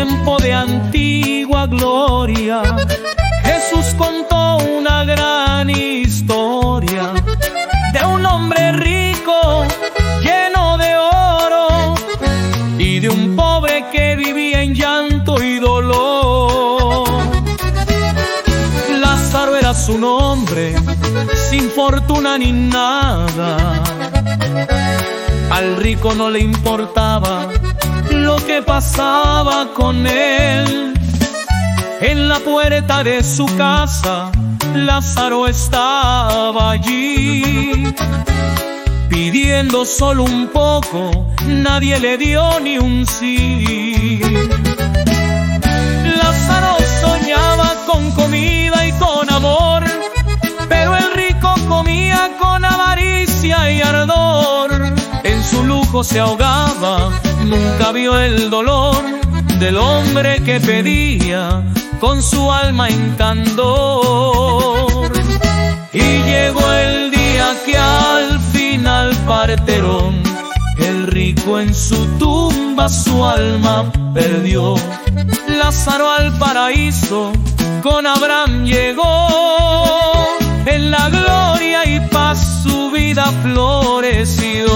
tiempo de antigua gloria, Jesús contó una gran historia de un hombre rico lleno de oro y de un pobre que vivía en llanto y dolor. Lázaro era su nombre, sin fortuna ni nada. Al rico no le importaba lo que pasaba con él. En la puerta de su casa, Lázaro estaba allí, pidiendo solo un poco, nadie le dio ni un sí. Lázaro soñaba con comida y con amor, pero el rico comía con avaricia y ardor. En su lujo se ahogaba, nunca vio el dolor del hombre que pedía con su alma en candor. Y llegó el día que al final parterón, el rico en su tumba su alma perdió. Lázaro al paraíso con Abraham llegó, en la gloria y paz su vida floreció.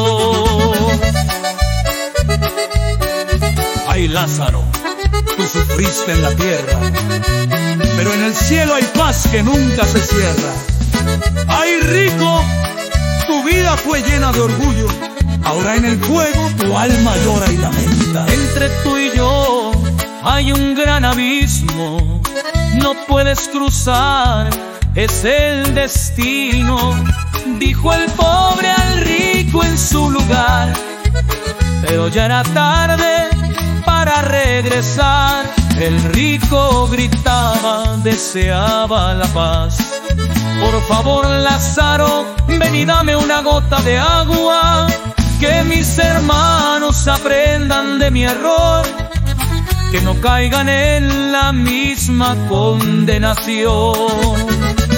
Ay, Lázaro, tú sufriste en la tierra, pero en el cielo hay paz que nunca se cierra. Ay, rico, tu vida fue llena de orgullo, ahora en el fuego tu alma llora y lamenta. Entre tú y yo hay un gran abismo, no puedes cruzar, es el destino. Dijo el pobre al rico en su lugar, pero ya era tarde para regresar. El rico gritaba, deseaba la paz. Por favor, Lázaro, ven y dame una gota de agua, que mis hermanos aprendan de mi error, que no caigan en la misma condenación.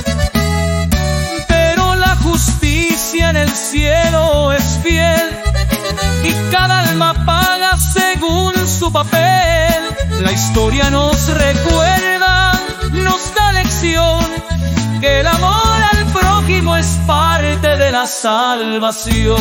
Pero la justicia en el cielo es fiel y cada alma paga según su papel. La historia nos recuerda, nos da lección, que el amor al prójimo es parte de la salvación.